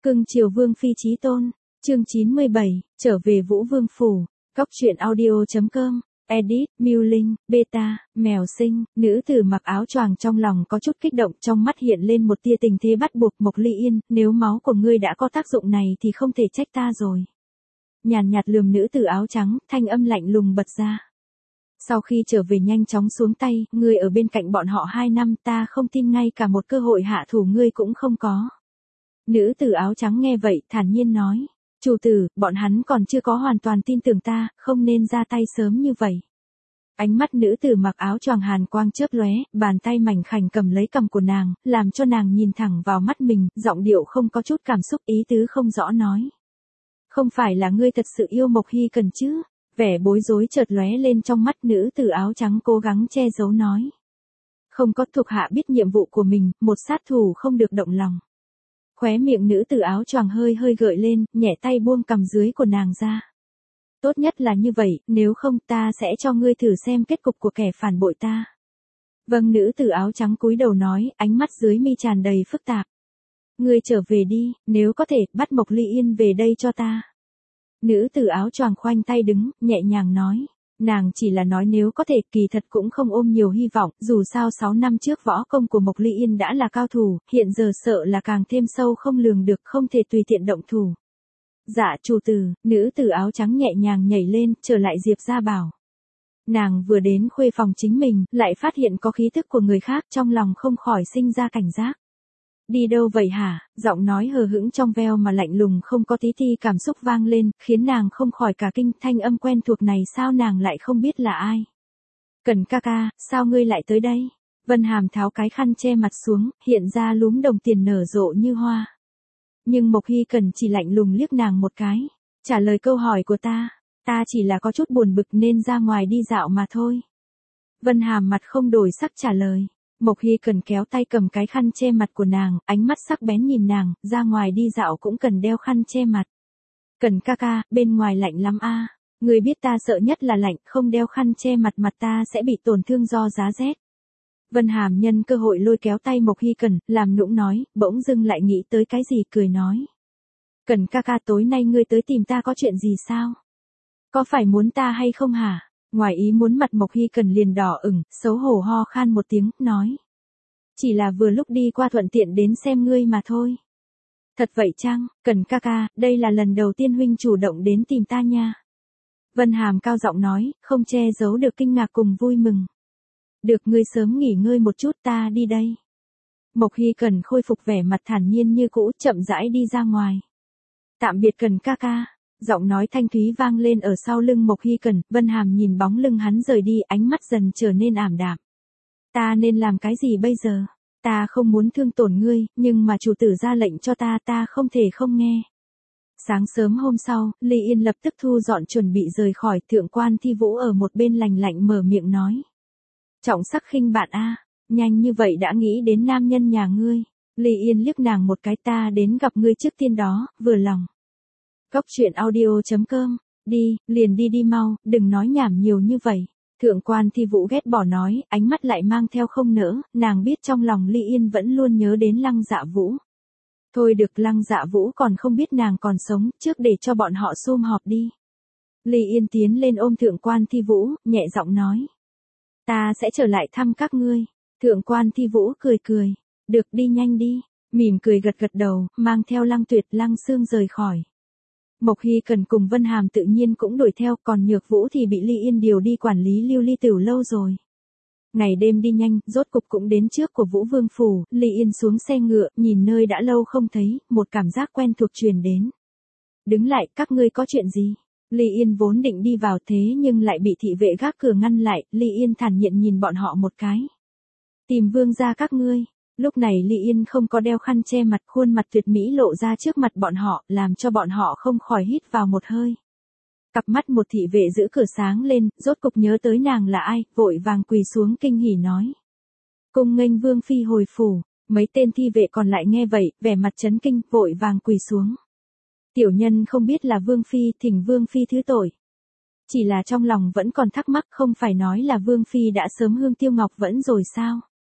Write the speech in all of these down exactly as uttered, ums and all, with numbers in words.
Cưng chiều Vương phi chí tôn, chương chín mươi bảy, trở về Vũ Vương phủ. Cóc truyện audio chấm com, edit, Miu Linh, beta, mèo sinh, nữ tử mặc áo choàng trong lòng có chút kích động, trong mắt hiện lên một tia tình thế bắt buộc. Mộc Ly Yên, nếu máu của ngươi đã có tác dụng này thì không thể trách ta rồi. Nhàn nhạt lườm nữ tử áo trắng, thanh âm lạnh lùng bật ra. Sau khi trở về nhanh chóng xuống tay, ngươi ở bên cạnh bọn họ hai năm, ta không tin ngay cả một cơ hội hạ thủ ngươi cũng không có. Nữ tử áo trắng nghe vậy, thản nhiên nói. Chủ tử, bọn hắn còn chưa có hoàn toàn tin tưởng ta, không nên ra tay sớm như vậy. Ánh mắt nữ tử mặc áo choàng hàn quang chớp lóe, bàn tay mảnh khảnh cầm lấy cằm của nàng, làm cho nàng nhìn thẳng vào mắt mình, giọng điệu không có chút cảm xúc, ý tứ không rõ nói. Không phải là ngươi thật sự yêu Mộc Hy Cần chứ? Vẻ bối rối chợt lóe lên trong mắt nữ tử áo trắng cố gắng che giấu nói. Không có, thuộc hạ biết nhiệm vụ của mình, một sát thủ không được động lòng. Khóe miệng nữ tử áo choàng hơi hơi gợi lên, nhẹ tay buông cằm dưới của nàng ra. Tốt nhất là như vậy, nếu không ta sẽ cho ngươi thử xem kết cục của kẻ phản bội ta. Vâng, nữ tử áo trắng cúi đầu nói, ánh mắt dưới mi tràn đầy phức tạp. Ngươi trở về đi, nếu có thể, bắt Mộc Ly Yên về đây cho ta. Nữ tử áo choàng khoanh tay đứng, nhẹ nhàng nói. Nàng chỉ là nói nếu có thể, kỳ thật cũng không ôm nhiều hy vọng, dù sao sáu năm trước võ công của Mộc Ly Yên đã là cao thủ, hiện giờ sợ là càng thêm sâu không lường được, không thể tùy tiện động thủ. Dạ chủ tử, nữ tử áo trắng nhẹ nhàng nhảy lên, trở lại Diệp Gia Bảo. Nàng vừa đến khuê phòng chính mình, lại phát hiện có khí thức của người khác, trong lòng không khỏi sinh ra cảnh giác. Đi đâu vậy hả? Giọng nói hờ hững trong veo mà lạnh lùng không có tí ti cảm xúc vang lên, khiến nàng không khỏi cả kinh, thanh âm quen thuộc này sao nàng lại không biết là ai? Cần ca ca, sao ngươi lại tới đây? Vân Hàm tháo cái khăn che mặt xuống, hiện ra lúm đồng tiền nở rộ như hoa. Nhưng Mộc Hy Cần chỉ lạnh lùng liếc nàng một cái. Trả lời câu hỏi của ta, ta chỉ là có chút buồn bực nên ra ngoài đi dạo mà thôi. Vân Hàm mặt không đổi sắc trả lời. Mộc Hy Cần kéo tay cầm cái khăn che mặt của nàng, ánh mắt sắc bén nhìn nàng, ra ngoài đi dạo cũng cần đeo khăn che mặt. Cần ca ca, bên ngoài lạnh lắm a. À. Người biết ta sợ nhất là lạnh, không đeo khăn che mặt mặt ta sẽ bị tổn thương do giá rét. Vân Hàm nhân cơ hội lôi kéo tay Mộc Hy Cần, làm nũng nói, bỗng dưng lại nghĩ tới cái gì cười nói. Cần ca ca, tối nay ngươi tới tìm ta có chuyện gì sao? Có phải muốn ta hay không hả? Ngoài ý muốn mặt Mộc Hy Cần liền đỏ ửng, xấu hổ ho khan một tiếng, nói. Chỉ là vừa lúc đi qua thuận tiện đến xem ngươi mà thôi. Thật vậy chăng, Cần ca ca, đây là lần đầu tiên huynh chủ động đến tìm ta nha. Vân Hàm cao giọng nói, không che giấu được kinh ngạc cùng vui mừng. Được, ngươi sớm nghỉ ngơi một chút, ta đi đây. Mộc Hy Cần khôi phục vẻ mặt thản nhiên như cũ, chậm rãi đi ra ngoài. Tạm biệt Cần ca ca. Giọng nói thanh thúy vang lên ở sau lưng Mộc Hy Cần, Vân Hàm nhìn bóng lưng hắn rời đi, ánh mắt dần trở nên ảm đạm. Ta nên làm cái gì bây giờ? Ta không muốn thương tổn ngươi, nhưng mà chủ tử ra lệnh cho ta, ta không thể không nghe. Sáng sớm hôm sau, Ly Yên lập tức thu dọn chuẩn bị rời khỏi, Thượng quan Thi Vũ ở một bên lành lạnh mở miệng nói. Trọng sắc khinh bạn a, nhanh như vậy đã nghĩ đến nam nhân nhà ngươi. Ly Yên liếc nàng một cái, ta đến gặp ngươi trước tiên đó, vừa lòng. Cóc truyện audio chấm com, đi, liền đi đi mau, đừng nói nhảm nhiều như vậy. Thượng quan Thi Vũ ghét bỏ nói, ánh mắt lại mang theo không nỡ, nàng biết trong lòng Ly Yên vẫn luôn nhớ đến Lăng Dạ Vũ. Thôi được, Lăng Dạ Vũ còn không biết nàng còn sống, trước để cho bọn họ sum họp đi. Ly Yên tiến lên ôm Thượng quan Thi Vũ, nhẹ giọng nói. Ta sẽ trở lại thăm các ngươi. Thượng quan Thi Vũ cười cười, được, đi nhanh đi, mỉm cười gật gật đầu, mang theo Lăng Tuyệt, Lăng Sương rời khỏi. Mộc Hy Cần cùng Vân Hàm tự nhiên cũng đuổi theo, còn Nhược Vũ thì bị Ly Yên điều đi quản lý Lưu Ly Tửu lâu rồi. Ngày đêm đi nhanh, rốt cục cũng đến trước của Vũ Vương phủ, Ly Yên xuống xe ngựa, nhìn nơi đã lâu không thấy, một cảm giác quen thuộc truyền đến. Đứng lại, các ngươi có chuyện gì? Ly Yên vốn định đi vào thế nhưng lại bị thị vệ gác cửa ngăn lại, Ly Yên thản nhiên nhìn bọn họ một cái. Tìm vương gia các ngươi. Lúc này Ly Yên không có đeo khăn che mặt, khuôn mặt tuyệt mỹ lộ ra trước mặt bọn họ, làm cho bọn họ không khỏi hít vào một hơi. Cặp mắt một thị vệ giữ cửa sáng lên, rốt cục nhớ tới nàng là ai, vội vàng quỳ xuống kinh hỉ nói. Cung nghênh vương phi hồi phủ, mấy tên thi vệ còn lại nghe vậy, vẻ mặt chấn kinh, vội vàng quỳ xuống. Tiểu nhân không biết là vương phi, thỉnh vương phi thứ tội. Chỉ là trong lòng vẫn còn thắc mắc, không phải nói là vương phi đã sớm hương tiêu ngọc vẫn rồi sao?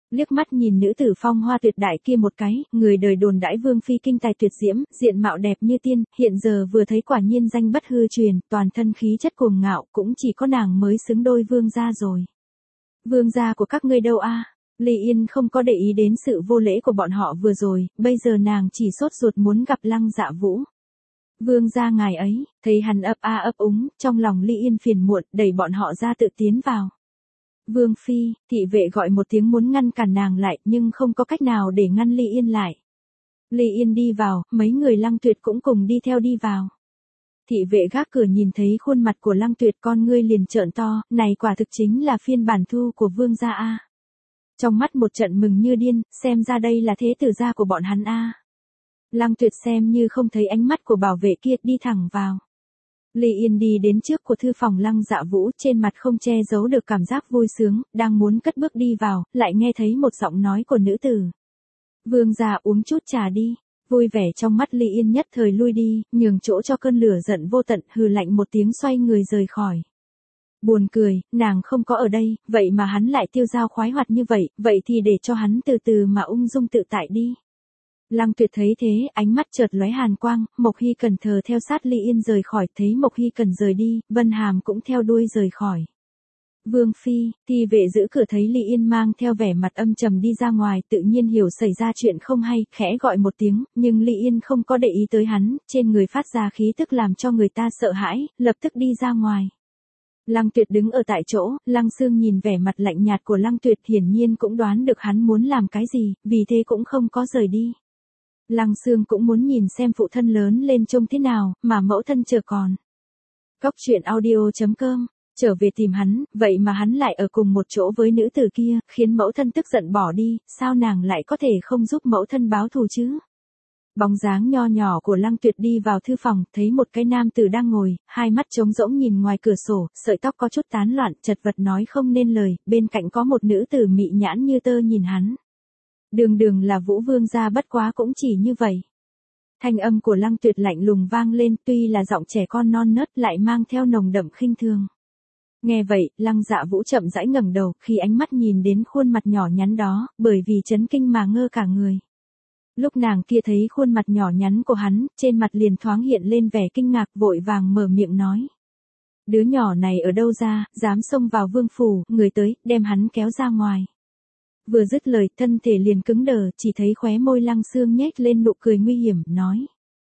Liếc mắt nhìn nữ tử phong hoa tuyệt đại kia một cái, người đời đồn đãi vương phi kinh tài tuyệt diễm, diện mạo đẹp như tiên, hiện giờ vừa thấy quả nhiên danh bất hư truyền, toàn thân khí chất cuồng ngạo, cũng chỉ có nàng mới xứng đôi vương gia rồi. Vương gia của các ngươi đâu a? Ly Yên không có để ý đến sự vô lễ của bọn họ vừa rồi, bây giờ nàng chỉ sốt ruột muốn gặp Lăng Dạ Vũ. Vương gia ngài ấy, thấy hắn ấp a ấp úng, trong lòng Ly Yên phiền muộn, đẩy bọn họ ra tự tiến vào. Vương phi, thị vệ gọi một tiếng muốn ngăn cản nàng lại, nhưng không có cách nào để ngăn Ly Yên lại. Ly Yên đi vào, mấy người Lăng Tuyệt cũng cùng đi theo đi vào. Thị vệ gác cửa nhìn thấy khuôn mặt của Lăng Tuyệt, con ngươi liền trợn to, này quả thực chính là phiên bản thu của vương gia a. Trong mắt một trận mừng như điên, xem ra đây là thế tử gia của bọn hắn a. Lăng Tuyệt xem như không thấy ánh mắt của bảo vệ kia, đi thẳng vào. Ly Yên đi đến trước của thư phòng Lăng Dạ Vũ, trên mặt không che giấu được cảm giác vui sướng, đang muốn cất bước đi vào, lại nghe thấy một giọng nói của nữ tử. Vương gia uống chút trà đi. Vui vẻ trong mắt Ly Yên nhất thời lui đi, nhường chỗ cho cơn lửa giận vô tận, hừ lạnh một tiếng xoay người rời khỏi. Buồn cười, nàng không có ở đây, vậy mà hắn lại tiêu dao khoái hoạt như vậy, vậy thì để cho hắn từ từ mà ung dung tự tại đi. Lăng Tuyệt thấy thế, ánh mắt chợt lóe hàn quang, Mộc Hy Cần thờ theo sát Ly Yên rời khỏi, thấy Mộc Hy Cần rời đi, Vân Hàm cũng theo đuôi rời khỏi. Vương phi, thì vệ giữ cửa thấy Ly Yên mang theo vẻ mặt âm trầm đi ra ngoài, tự nhiên hiểu xảy ra chuyện không hay, khẽ gọi một tiếng, nhưng Ly Yên không có để ý tới hắn, trên người phát ra khí tức làm cho người ta sợ hãi, lập tức đi ra ngoài. Lăng Tuyệt đứng ở tại chỗ, Lăng Sương nhìn vẻ mặt lạnh nhạt của Lăng Tuyệt, hiển nhiên cũng đoán được hắn muốn làm cái gì, vì thế cũng không có rời đi. Lăng Sương cũng muốn nhìn xem phụ thân lớn lên trông thế nào, mà mẫu thân chờ còn. Cóc truyện audio chấm com trở về tìm hắn, vậy mà hắn lại ở cùng một chỗ với nữ tử kia, khiến mẫu thân tức giận bỏ đi, sao nàng lại có thể không giúp mẫu thân báo thù chứ? Bóng dáng nho nhỏ của Lăng Tuyệt đi vào thư phòng, thấy một cái nam tử đang ngồi, hai mắt trống rỗng nhìn ngoài cửa sổ, sợi tóc có chút tán loạn, chật vật nói không nên lời, bên cạnh có một nữ tử mị nhãn như tơ nhìn hắn. Đường đường là Vũ Vương gia, bất quá cũng chỉ như vậy. Thanh âm của Lăng Tuyệt lạnh lùng vang lên, tuy là giọng trẻ con non nớt lại mang theo nồng đậm khinh thường. Nghe vậy, Lăng Dạ Vũ chậm rãi ngẩng đầu, khi ánh mắt nhìn đến khuôn mặt nhỏ nhắn đó, bởi vì chấn kinh mà ngơ cả người. Lúc nàng kia thấy khuôn mặt nhỏ nhắn của hắn, trên mặt liền thoáng hiện lên vẻ kinh ngạc, vội vàng mở miệng nói. Đứa nhỏ này ở đâu ra, dám xông vào vương phủ, người tới, đem hắn kéo ra ngoài. Vừa dứt lời, thân thể liền cứng đờ, chỉ thấy khóe môi Lăng Sương nhếch lên nụ cười nguy hiểm, nói.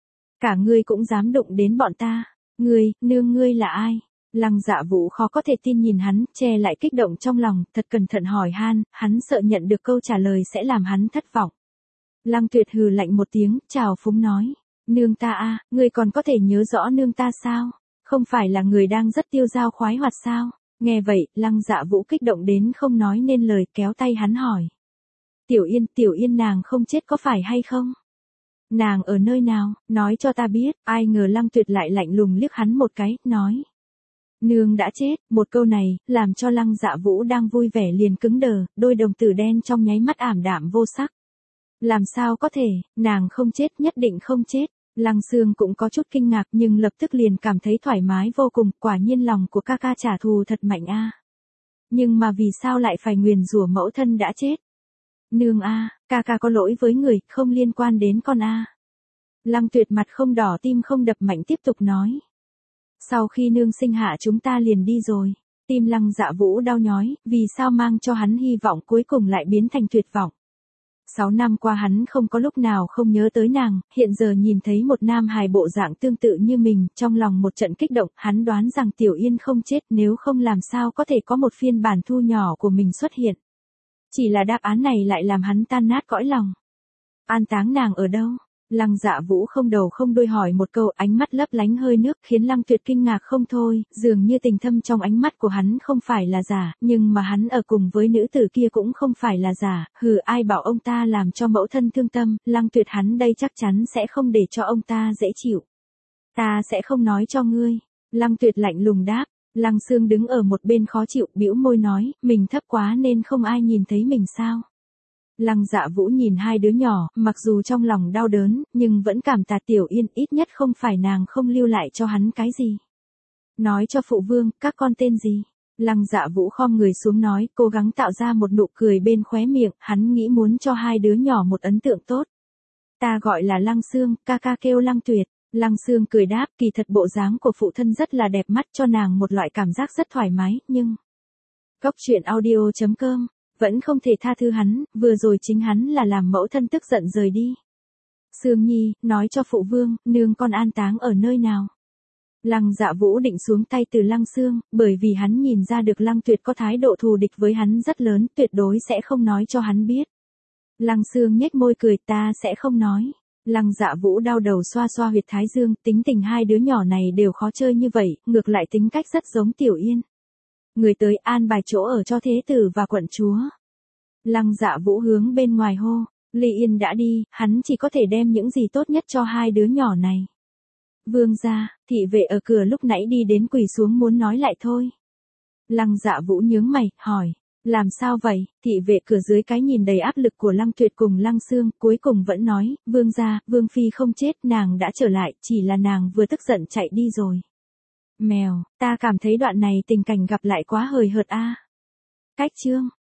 Cả ngươi cũng dám đụng đến bọn ta, ngươi, nương ngươi là ai? Lăng Dạ Vũ khó có thể tin nhìn hắn, che lại kích động trong lòng, thật cẩn thận hỏi han, hắn sợ nhận được câu trả lời sẽ làm hắn thất vọng. Lăng Tuyệt hừ lạnh một tiếng, chào phúng nói, nương ta a, ngươi còn có thể nhớ rõ nương ta sao? Không phải là người đang rất tiêu dao khoái hoạt sao? Nghe vậy, Lăng Dạ Vũ kích động đến không nói nên lời, kéo tay hắn hỏi. Tiểu Yên, Tiểu Yên nàng không chết có phải hay không? Nàng ở nơi nào, nói cho ta biết, ai ngờ Lăng Tuyệt lại lạnh lùng liếc hắn một cái, nói. Nương đã chết, một câu này, làm cho Lăng Dạ Vũ đang vui vẻ liền cứng đờ, đôi đồng tử đen trong nháy mắt ảm đạm vô sắc. Làm sao có thể, nàng không chết, nhất định không chết. Lăng Sương cũng có chút kinh ngạc nhưng lập tức liền cảm thấy thoải mái vô cùng, quả nhiên lòng của ca ca trả thù thật mạnh a. Nhưng mà vì sao lại phải nguyền rủa mẫu thân đã chết? Nương a, ca ca có lỗi với người, không liên quan đến con a. Lăng Tuyệt mặt không đỏ tim không đập mạnh tiếp tục nói. Sau khi nương sinh hạ chúng ta liền đi rồi. Tim Lăng Dạ Vũ đau nhói, vì sao mang cho hắn hy vọng cuối cùng lại biến thành tuyệt vọng. Sáu năm qua hắn không có lúc nào không nhớ tới nàng, hiện giờ nhìn thấy một nam hài bộ dạng tương tự như mình, trong lòng một trận kích động, hắn đoán rằng Tiểu Yên không chết, nếu không làm sao có thể có một phiên bản thu nhỏ của mình xuất hiện. Chỉ là đáp án này lại làm hắn tan nát cõi lòng. An táng nàng ở đâu? Lăng Dạ Vũ không đầu không đuôi hỏi một câu, ánh mắt lấp lánh hơi nước khiến Lăng Tuyệt kinh ngạc không thôi, dường như tình thâm trong ánh mắt của hắn không phải là giả, nhưng mà hắn ở cùng với nữ tử kia cũng không phải là giả, hừ ai bảo ông ta làm cho mẫu thân thương tâm, Lăng Tuyệt hắn đây chắc chắn sẽ không để cho ông ta dễ chịu. Ta sẽ không nói cho ngươi, Lăng Tuyệt lạnh lùng đáp. Lăng Sương đứng ở một bên khó chịu, bĩu môi nói, mình thấp quá nên không ai nhìn thấy mình sao. Lăng Dạ Vũ nhìn hai đứa nhỏ, mặc dù trong lòng đau đớn, nhưng vẫn cảm tạ Tiểu Yên, ít nhất không phải nàng không lưu lại cho hắn cái gì. Nói cho phụ vương, các con tên gì? Lăng Dạ Vũ khom người xuống nói, cố gắng tạo ra một nụ cười bên khóe miệng, hắn nghĩ muốn cho hai đứa nhỏ một ấn tượng tốt. Ta gọi là Lăng Sương, ca ca kêu Lăng Tuyệt. Lăng Sương cười đáp, kỳ thật bộ dáng của phụ thân rất là đẹp mắt cho nàng một loại cảm giác rất thoải mái, nhưng... Góc truyện audio chấm com, vẫn không thể tha thứ hắn, vừa rồi chính hắn là làm mẫu thân tức giận rời đi. Sương Nhi, nói cho phụ vương, nương con an táng ở nơi nào. Lăng Dạ Vũ định xuống tay từ Lăng Sương, bởi vì hắn nhìn ra được Lăng Tuyệt có thái độ thù địch với hắn rất lớn, tuyệt đối sẽ không nói cho hắn biết. Lăng Sương nhếch môi cười, ta sẽ không nói. Lăng Dạ Vũ đau đầu xoa xoa huyệt thái dương, tính tình hai đứa nhỏ này đều khó chơi như vậy, ngược lại tính cách rất giống Tiểu Yên. Người tới an bài chỗ ở cho thế tử và quận chúa. Lăng Dạ Vũ hướng bên ngoài hô, Ly Yên đã đi, hắn chỉ có thể đem những gì tốt nhất cho hai đứa nhỏ này. Vương gia, thị vệ ở cửa lúc nãy đi đến quỳ xuống muốn nói lại thôi. Lăng Dạ Vũ nhướng mày, hỏi, làm sao vậy? Thị vệ cửa dưới cái nhìn đầy áp lực của Lăng Tuyệt cùng Lăng Sương, cuối cùng vẫn nói, vương gia, vương phi không chết, nàng đã trở lại, chỉ là nàng vừa tức giận chạy đi rồi. Mèo, ta cảm thấy đoạn này tình cảnh gặp lại quá hời hợt a. Cách chương